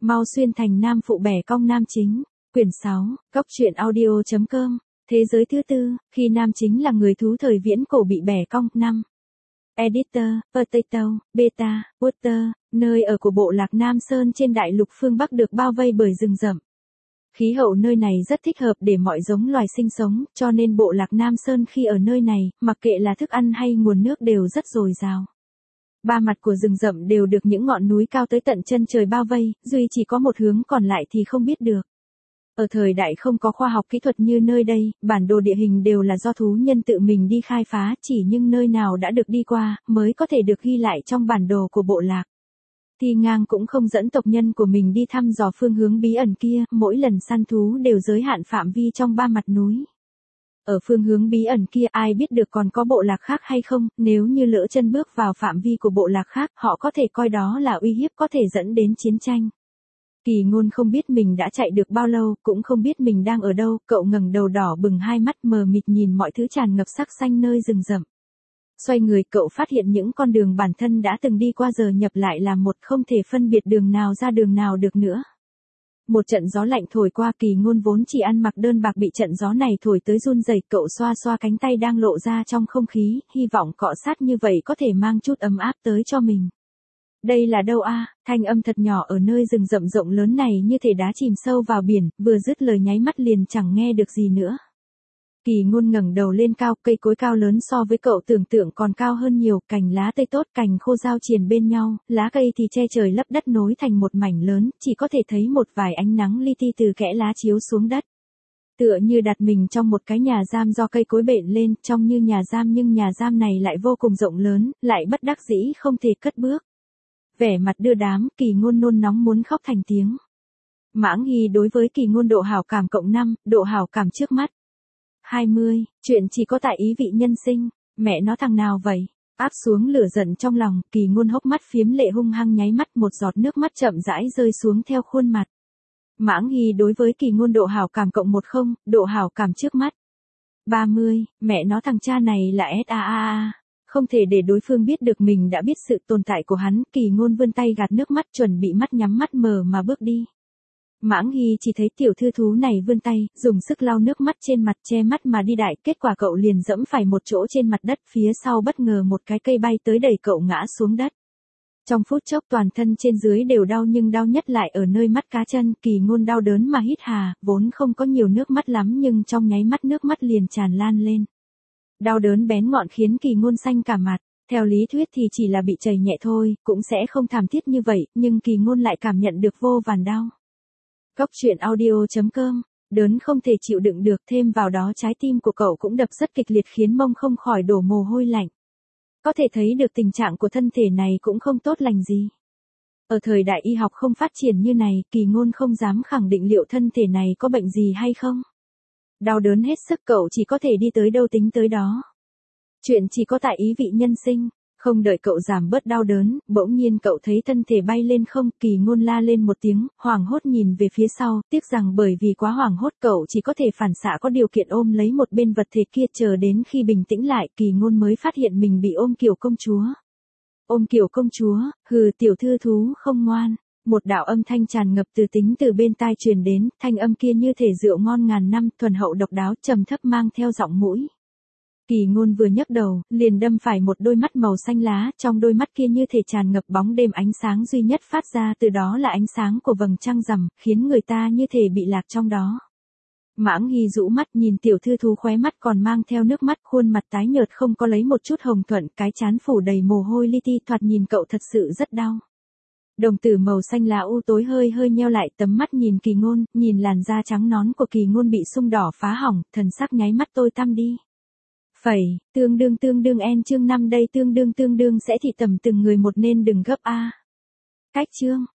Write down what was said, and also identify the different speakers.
Speaker 1: Mau xuyên thành nam phụ bẻ cong nam chính. Quyển 6, Cốc truyện audio.com. Thế giới thứ tư, khi nam chính là người thú thời viễn cổ bị bẻ cong. 5. Editor, Potato, Beta, Water, nơi ở của bộ lạc Nam Sơn trên đại lục phương Bắc được bao vây bởi rừng rậm. Khí hậu nơi này rất thích hợp để mọi giống loài sinh sống, cho nên bộ lạc Nam Sơn khi ở nơi này, mặc kệ là thức ăn hay nguồn nước đều rất dồi dào. Ba mặt của rừng rậm đều được những ngọn núi cao tới tận chân trời bao vây, duy chỉ có một hướng còn lại thì không biết được. Ở thời đại không có khoa học kỹ thuật như nơi đây, bản đồ địa hình đều là do thú nhân tự mình đi khai phá, chỉ nhưng nơi nào đã được đi qua, mới có thể được ghi lại trong bản đồ của bộ lạc. Thi Ngang cũng không dẫn tộc nhân của mình đi thăm dò phương hướng bí ẩn kia, mỗi lần săn thú đều giới hạn phạm vi trong ba mặt núi. Ở phương hướng bí ẩn kia ai biết được còn có bộ lạc khác hay không, nếu như lỡ chân bước vào phạm vi của bộ lạc khác, họ có thể coi đó là uy hiếp có thể dẫn đến chiến tranh. Kỳ Ngôn không biết mình đã chạy được bao lâu, cũng không biết mình đang ở đâu, cậu ngẩng đầu đỏ bừng hai mắt mờ mịt nhìn mọi thứ tràn ngập sắc xanh nơi rừng rậm. Xoay người cậu phát hiện những con đường bản thân đã từng đi qua giờ nhập lại là một, không thể phân biệt đường nào ra đường nào được nữa. Một trận gió lạnh thổi qua, Kỳ Ngôn vốn chỉ ăn mặc đơn bạc bị trận gió này thổi tới run rẩy, cậu xoa xoa cánh tay đang lộ ra trong không khí, hy vọng cọ sát như vậy có thể mang chút ấm áp tới cho mình. Đây là đâu a? Thanh âm thật nhỏ ở nơi rừng rậm rộng lớn này như thể đá chìm sâu vào biển, vừa dứt lời nháy mắt liền chẳng nghe được gì nữa. Kỳ Ngôn ngẩng đầu lên cao, cây cối cao lớn so với cậu tưởng tượng còn cao hơn nhiều, cành lá tươi tốt, cành khô giao triền bên nhau, lá cây thì che trời lấp đất nối thành một mảnh lớn, chỉ có thể thấy một vài ánh nắng li ti từ kẽ lá chiếu xuống đất. Tựa như đặt mình trong một cái nhà giam do cây cối bện lên, trông như nhà giam nhưng nhà giam này lại vô cùng rộng lớn, lại bất đắc dĩ không thể cất bước. Vẻ mặt đưa đám, Kỳ Ngôn nôn nóng muốn khóc thành tiếng. Mãng Hy đối với Kỳ Ngôn độ hảo cảm cộng 5, độ hảo cảm trước mắt 20, chuyện chỉ có tại ý vị nhân sinh, mẹ nó thằng nào vậy? Áp xuống lửa giận trong lòng, Kỳ Ngôn hốc mắt phiếm lệ hung hăng nháy mắt, một giọt nước mắt chậm rãi rơi xuống theo khuôn mặt. Mãng Hy đối với Kỳ Ngôn độ hảo cảm cộng 10, độ hảo cảm trước mắt 30, mẹ nó thằng cha này là SAAA. Không thể để đối phương biết được mình đã biết sự tồn tại của hắn, Kỳ Ngôn vươn tay gạt nước mắt chuẩn bị mắt nhắm mắt mờ mà bước đi. Mãng Hy chỉ thấy tiểu thư thú này vươn tay, dùng sức lau nước mắt trên mặt che mắt mà đi đại, kết quả cậu liền dẫm phải một chỗ trên mặt đất, phía sau bất ngờ một cái cây bay tới đẩy cậu ngã xuống đất. Trong phút chốc toàn thân trên dưới đều đau nhưng đau nhất lại ở nơi mắt cá chân, Kỳ Ngôn đau đớn mà hít hà, vốn không có nhiều nước mắt lắm nhưng trong nháy mắt nước mắt liền tràn lan lên. Đau đớn bén ngọn khiến Kỳ Ngôn xanh cả mặt, theo lý thuyết thì chỉ là bị chảy nhẹ thôi, cũng sẽ không thảm thiết như vậy, nhưng Kỳ Ngôn lại cảm nhận được vô vàn đau. Cốc truyện audio.com, đớn không thể chịu đựng được, thêm vào đó trái tim của cậu cũng đập rất kịch liệt khiến mông không khỏi đổ mồ hôi lạnh. Có thể thấy được tình trạng của thân thể này cũng không tốt lành gì. Ở thời đại y học không phát triển như này, Kỳ Ngôn không dám khẳng định liệu thân thể này có bệnh gì hay không. Đau đớn hết sức cậu chỉ có thể đi tới đâu tính tới đó. Chuyện chỉ có tại ý vị nhân sinh, không đợi cậu giảm bớt đau đớn, bỗng nhiên cậu thấy thân thể bay lên không, Kỳ Ngôn la lên một tiếng, hoảng hốt nhìn về phía sau, tiếc rằng bởi vì quá hoảng hốt cậu chỉ có thể phản xạ có điều kiện ôm lấy một bên vật thể kia, chờ đến khi bình tĩnh lại, Kỳ Ngôn mới phát hiện mình bị ôm kiểu công chúa. Ôm kiểu công chúa, hừ tiểu thư thú không ngoan. Một đạo âm thanh tràn ngập từ tính từ bên tai truyền đến, thanh âm kia như thể rượu ngon ngàn năm, thuần hậu độc đáo, trầm thấp mang theo giọng mũi. Kỳ Ngôn vừa nhấc đầu, liền đâm phải một đôi mắt màu xanh lá, trong đôi mắt kia như thể tràn ngập bóng đêm, ánh sáng duy nhất phát ra từ đó là ánh sáng của vầng trăng rằm, khiến người ta như thể bị lạc trong đó. Mãng Hy rũ mắt nhìn tiểu thư thú, khóe mắt còn mang theo nước mắt, khuôn mặt tái nhợt không có lấy một chút hồng thuận, cái trán phủ đầy mồ hôi li ti, thoạt nhìn cậu thật sự rất đau. Đồng tử màu xanh lá u tối hơi hơi nheo lại, tấm mắt nhìn Kỳ Ngôn, nhìn làn da trắng nón của Kỳ Ngôn bị sung đỏ phá hỏng, thần sắc nháy mắt tối tăm đi. Phẩy, tương đương en chương 5 đây tương đương sẽ thị tầm từng người một nên đừng gấp a. Cách chương